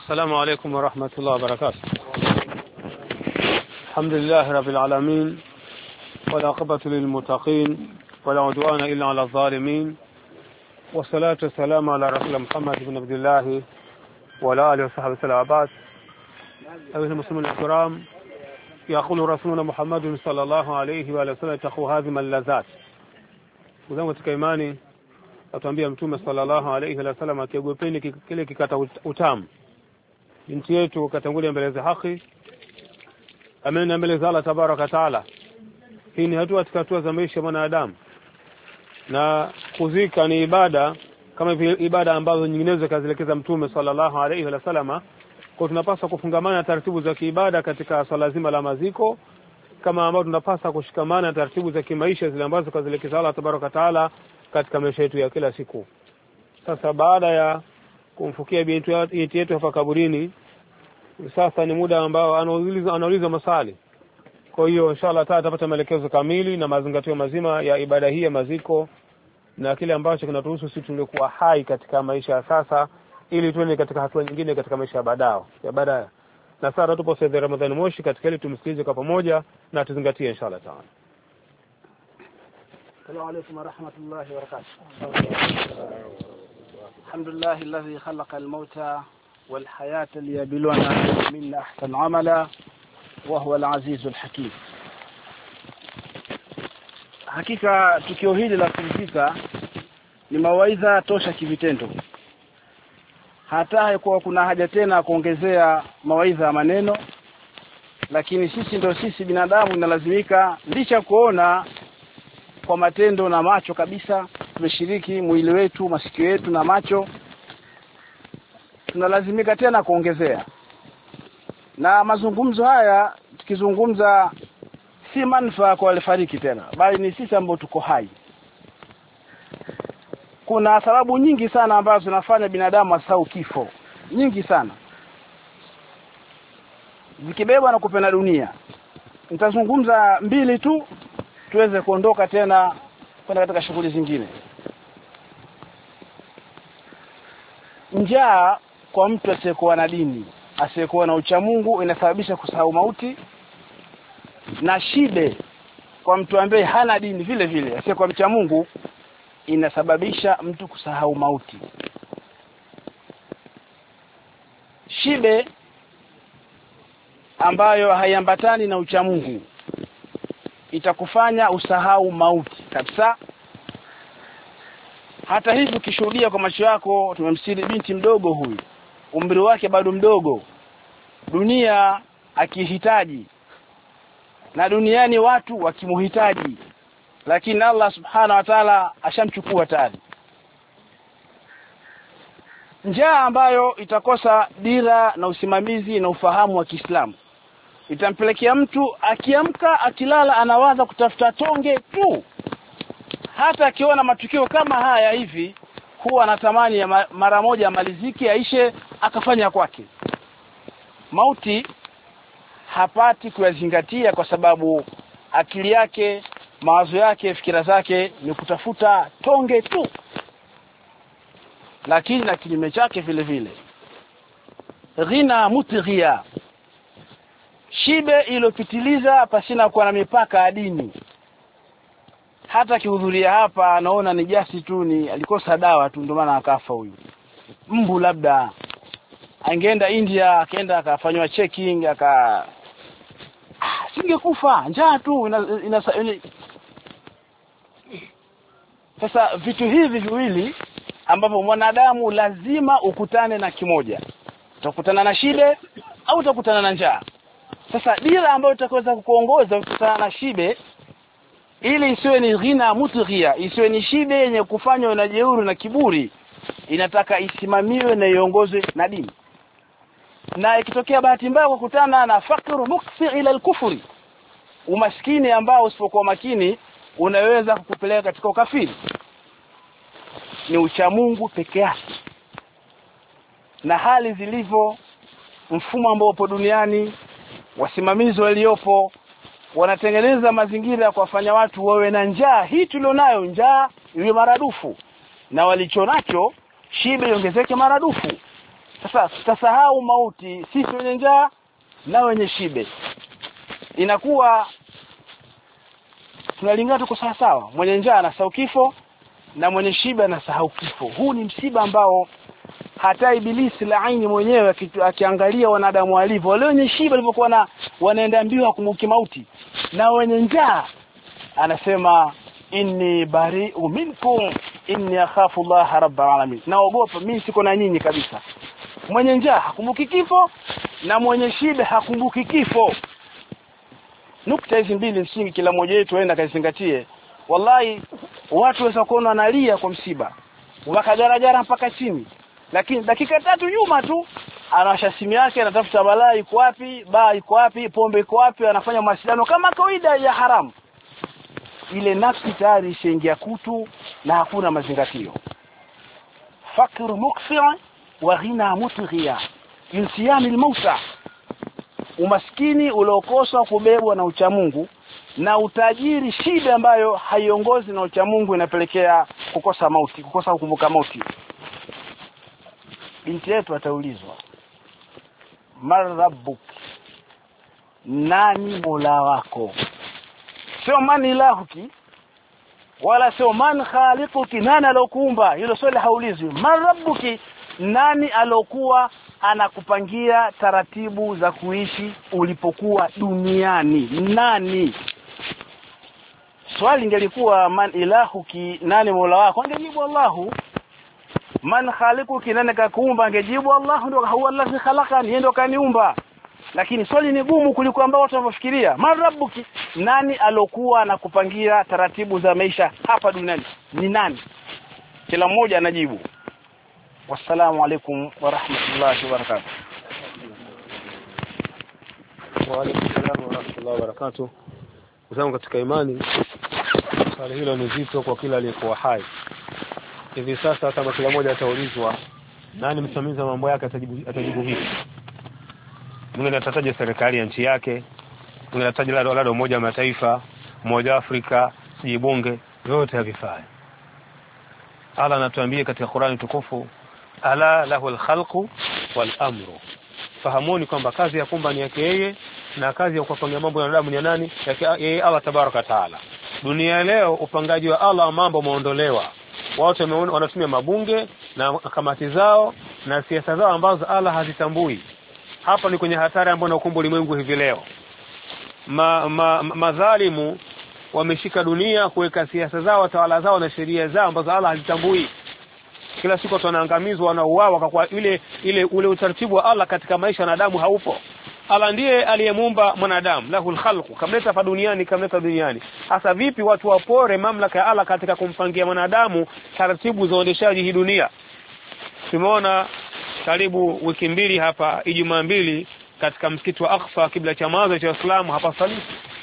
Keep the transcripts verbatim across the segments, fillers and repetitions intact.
السلام عليكم ورحمة الله وبركاته. الحمد لله رب العالمين والعاقبة للمتقين ولا عدوان إلا على الظالمين والصلاة والسلام على رسول محمد بن عبد الله وعلى آله وصحبه وسلم. بعد أيها المسلمون الكرام، يقول رسولنا محمد صلى الله عليه وآله وسلم: تقوا هذه اللذات. Mzangu katika imani atuambia Mtume sallallahu alayhi wa sallam, akiogopeni kile kikata utamu. Binti yetu katangulia mbele za haki, amena mbele za Allah tabaraka taala. Hii ni hatua katika hatua za maisha ya mwanadamu, na kuzika ni ibada kama vile ibada ambazo nyinginezo kazielekeza Mtume sallallahu alayhi wa sallam. Kwa tunapaswa kufungamana na taratibu za kiibada katika swala zima la maziko, kama ambao tunapaswa kushikamana na taratibu za kimaisha zile ambazo kazielekeza Allah tabaraka taala katika maisha yetu ya kila siku. Sasa baada ya kumfukia binti yetu hapa kaburini, sasa ni muda ambao anauliza anauliza maswali. Kwa hiyo inshallah tutapata maelekezo kamili na mazingatio mazima ya ibada hii ya maziko na kile ambacho kinatuhusu sisi tuliokuwa hai katika maisha ya sasa, ili tuende katika hatua nyingine katika maisha ya baadaye ya baadaye. Na sasa tupo sasa Ramadhani Moshi, katika ile tumsikilize kwa pamoja na tuzingatie inshallah taala. السلام عليكم ورحمة الله وبركاته. الحمد لله الذي خلق الموت والحياة ليبلونا من أحسن عملا وهو العزيز الحكيم. Hakika tukio hili la kuzika ni mawaidha tosha kivitendo. Hata haikuwa kuna haja tena kuongezea mawaidha ya maneno, lakini sisi ndio sisi binadamu inalazimika licha kuona kwa matendo na macho kabisa, tumeshiriki mwili wetu, masikio yetu na macho, tunalazimika tena kuongezea. Na mazungumzo haya tukizungumza si manufaa kwa walifariki tena, bali ni sisi ambao tuko hai. Kuna sababu nyingi sana ambazo zinafanya binadamu asahau kifo, nyingi sana, zikibebwa na kupenda dunia. Nitazungumza mbili tu tuweze kuondoka tena kwenda katika shughuli zingine. Njaa kwa mtu asiyekuwa na dini, asiyekuwa na ucha Mungu, inasababisha kusahau mauti. Na shibe kwa mtu ambaye hana dini vile vile, asiyekuwa mcha Mungu, inasababisha mtu kusahau mauti. Shibe ambayo haiambatani na ucha Mungu itakufanya usahau mauti kabisa. Hata hivi ukishuhudia kwa macho yako, tumemsiri binti mdogo huyu, umri wake bado mdogo, dunia akihitaji na duniani watu wakimuhitaji, lakini Allah subhanahu wa ta'ala ashamchukua tayari. Njaa ambayo itakosa dira na usimamizi na ufahamu wa Kiislamu itampelekea mtu akiamka akilala anawaza kutafuta tonge tu. Hata akiona matukio kama haya hivi, huwa anatamani ya mara moja amalizike, aishe, akafanya kwake. Mauti hapati kuyazingatia kwa sababu akili yake, mawazo yake, fikira zake ni kutafuta tonge tu. Lakini na kinyume chake vile vile, ghina mutghia, shibe iliyopitiliza pasina kuwa na mipaka ya dini. Hata kihudhuria hapa anaona ni jasi tu, ni alikosa dawa tu ndio maana akafa huyu. Mbu labda angeenda India, akaenda akafanywa checking, aka ah, singekufa, njaa tu ina, ina, ina. Sasa vitu hivi viwili ambapo mwanadamu lazima ukutane na kimoja, utakutana na shibe au utakutana na njaa. Sasa dira ambayo itakaweza kukuongoza ukutana na shibe, ili isiwe ni ghina mutghia, isiwe ni shibe yenye kufanywa na jeuri na kiburi, inataka isimamiwe na iongozwe na dini. Na ikitokea bahati mbaya kukutana na fakru muksi ila al-kufri, umaskini ambao usipokuwa makini unaweza kukupeleka katika ukafiri, ni ucha Mungu peke yake. Na hali zilivyo, mfumo ambao upo duniani, wasimamizi waliopo wanatengeneza mazingira ya kuwafanya watu wawe na njaa hii tulionayo, njaa iwe maradufu, na walichonacho shibe iongezeke maradufu. Sasa tutasahau mauti sisi wenye njaa na wenye shibe. Inakuwa tunalingana tuko sawa sawa. Mwenye njaa anasahau kifo na mwenye shibe anasahau kifo. Huu ni msiba ambao hata ibilisi laini mwenyewe akiangalia wanadamu walivyo. Wale wenye shibe walipokuwa na wanaenda mbio kumuki mauti, na wenye njaa anasema inni bari'u minkum inni akhafu Allah rabbul alamin. Naogopa mimi siko na nyinyi kabisa. Mwenye njaa hakumbuki kifo na mwenye shibe hakumbuki kifo. Nukta hizi mbili msingi kila mmoja wetu aenda kazingatie. Wallahi watu waweza kuona analia kwa msiba, wakajarajara mpaka chini, lakini dakika tatu nyuma tu anawasha simu yake, anatafuta balaa iko wapi, baa iko wapi, pombe iko wapi, anafanya mashindano kama kawaida ya haramu. Ile nafsi tayari ishaingia kutu na hakuna mazingatio. Fakru mukfi'a wa ghina mutghiya insiyami almauta. Umaskini uliokosa kubebwa na ucha Mungu, na utajiri shida ambayo haiongozi na ucha Mungu inapelekea kukosa mauti, kukosa kukumbuka mauti. Binti yetu ataulizwa, man rabbuk, nani mola wako? Sio man ilahuki wala sio man khaliquki, nani alokuumba. Hilo swali haulizwi. Man rabbuki, nani alokuwa anakupangia taratibu za kuishi ulipokuwa duniani, nani? Swali ingelikuwa man ilahuki, nani mola wako, angejibu Allahu. Man khaliquki, nani kakuumba, angejibu Allahu, ndio huwa allazi khalaqani, yeye ndio kaniumba. Lakini swali ni gumu kuliko ambao watu wanafikiria. Man rabbuki, nani alokuwa anakupangia taratibu za maisha hapa duniani, ni nani? Kila mmoja anajibu. Wassalamu alaikum wa rahmatullahi wa barakatuh. Wa alaikum salaam wa rahmatullahi wa barakatuh. Uzangu katika imani, swali hilo ni zito kwa kila aliyekuwa hai. Hivi sasa kama kila mmoja ataulizwa nani msimamizi wa mambo yake, atajibu atajibu vipi? Mwingine atataja serikali ya nchi yake, mwingine atataja la dola moja ya mataifa, moja Afrika, si bunge, yote havifai. Allah anatuambia katika Qur'ani tukufu, ala lahul khalqu wal amru. Fahamuni kwamba kazi ya kumba ni yake yeye na kazi ya kupanga mambo ya wanadamu ni ya nani? Yake yeye Allah tabaraka taala. Dunia leo upangaji wa Allah mambo maondolewa. Watu wanatumia mabunge na kamati zao na siasa zao ambazo Allah hazitambui. Hapa ni kwenye hatari ambayo inakumba ulimwengu hivi leo. Ma, ma, madhalimu wameshika dunia kuweka siasa zao, watawala zao na sheria zao ambazo Allah hazitambui. Kila siku tunaangamizwa, wanauawa kwa ile ile ule utaratibu wa Allah katika maisha ya wanadamu haupo. Allah ndiye aliyemuumba mwanadamu, lahul khalqu, kamleta hapa duniani, kamleta duniani. Hasa vipi watu wapore mamlaka ya Allah katika kumpangia mwanadamu taratibu za uendeshaji hii dunia? Tumeona karibu wiki mbili hapa, Ijumaa mbili katika msikiti wa Aqsa, kibla cha mwanzo cha Uislamu, hapa sali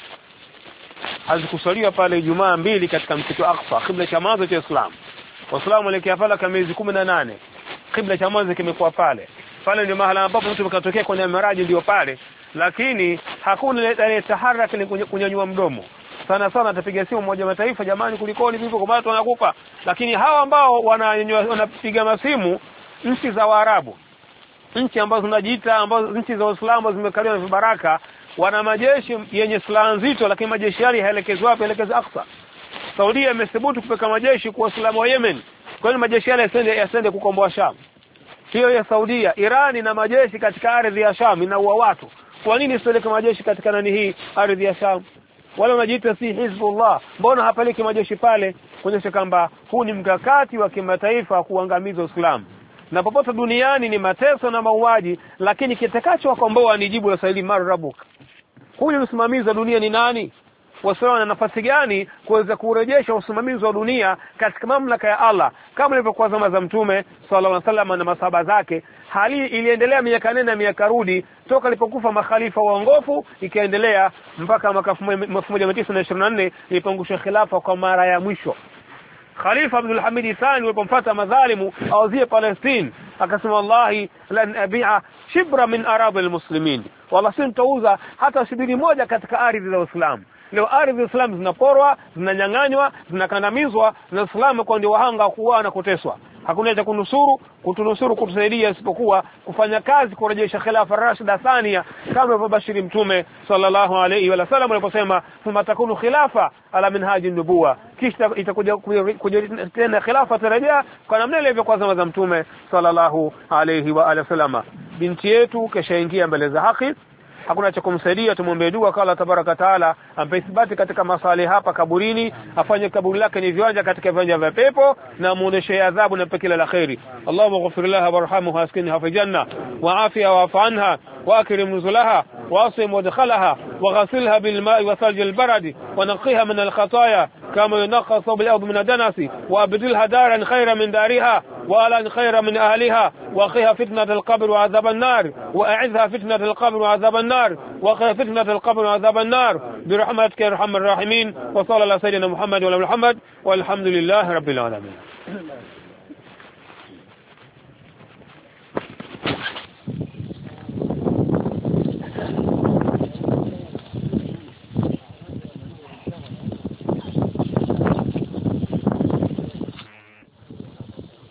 hazikusaliwa pale Ijumaa mbili katika msikiti wa Aqsa, kibla cha mwanzo cha Uislamu. Waislamu walikia pale kama miezi kumi na nane, kibla cha mwanzo kimekuwa pale. Pale ndio mahali ambapo mtu mkatokea kwenye miraji, ndio pale, lakini hakuna ile taharaka ni kunyanyua mdomo. Sana sana atapiga simu mmoja mataifa, jamani kulikoni vipi kwa watu wanakufa. Lakini hawa ambao wananyanyua wanapiga masimu, nchi za Waarabu, nchi ambazo zinajiita ambazo nchi za Uislamu zimekaliwa na vibaraka, wana majeshi yenye silaha nzito, lakini majeshi yale haelekezwa wapi? Haelekezwa Aqsa. Saudia imethubutu kupeka majeshi kwa Waislamu wa Yemen, kwa hiyo majeshi yale yasende yasende kukomboa Sham. Hiyo ya Saudia. Irani na majeshi katika ardhi ya Sham inaua watu. Kwa nini sipeleke majeshi katika nani hii ardhi ya Sham? Wale wanajiita si Hizbullah, mbona hapeleki majeshi pale? Kuonyesha kwamba huu ni mkakati wa kimataifa kuangamiza Uislamu. Na popote duniani ni mateso na mauaji, lakini kitakacho wakomboa ni jibu la swali mar rabuk. Huyu msimamizi wa dunia ni nani? Waislamu na nafasi gani kuweza kurejesha usimamizi wa dunia katika mamlaka ya Allah kama ilivyokuwa zama za Mtume sallallahu alaihi wasallam na masahaba zake? Hali iliendelea miaka nenda miaka rudi toka alipokufa makhalifa waongofu, ikaendelea mpaka mwaka elfu moja mia tisa na ishirini na nne ilipongusha khilafa kwa mara ya mwisho. Khalifa Abdul Hamid Thani alipomfuata madhalimu auzie Palestine, akasema wallahi lan abi'a shibra min arab almuslimin, wala sintauza hata shibiri moja katika ardhi za Uislamu. Leo ardhi za Islam zinaporwa, zinanyang'anywa, zinakandamizwa, na Islam kwa ndio wahanga kuwa na kuteswa. Hakuna cha kunusuru, kutunusuru, kutusaidia isipokuwa kufanya kazi kurejesha khilafa rashida thania, kama alivyobashiri Mtume sallallahu alayhi wa sallam aliposema thumma takunu khilafa ala minhaji nubuwa, kisha itakuja kuja tena khilafa tarejea kwa namna ile ilivyokuwa zama za Mtume sallallahu alayhi wa sallam. Binti yetu keshaingia mbele za haki, hakuna cha kumsaidia, tumombe dua kwa Allah tabaraka taala ampe ithibati katika masali hapa kaburini, afanye kaburi lake ni viwanja katika viwanja vya pepo, na muoneshe adhabu na pekila la khairi. Allahumma ighfir laha warhamha waskinha fi janna wa afiha wa afanha wa akrim nuzulaha wa asim wadkhalaha wa ghasilha bil ma'i wa thalj al barad wa naqiha min al khataaya kama yunqqa thawb al ard min ad-danasi wa abdilha daran khayran min dariha wa alan khayran min ahliha wa qiha fitnat al qabr wa adhab an nar wa a'idha fitnat al qabr wa adhab an nar wa qiha fitnat al qabr wa adhab an nar bi rahmatika ya arhamar rahimin. Wa sallallahu ala sayyidina Muhammad wa ala Muhammad walhamdulillahi rabbil alamin.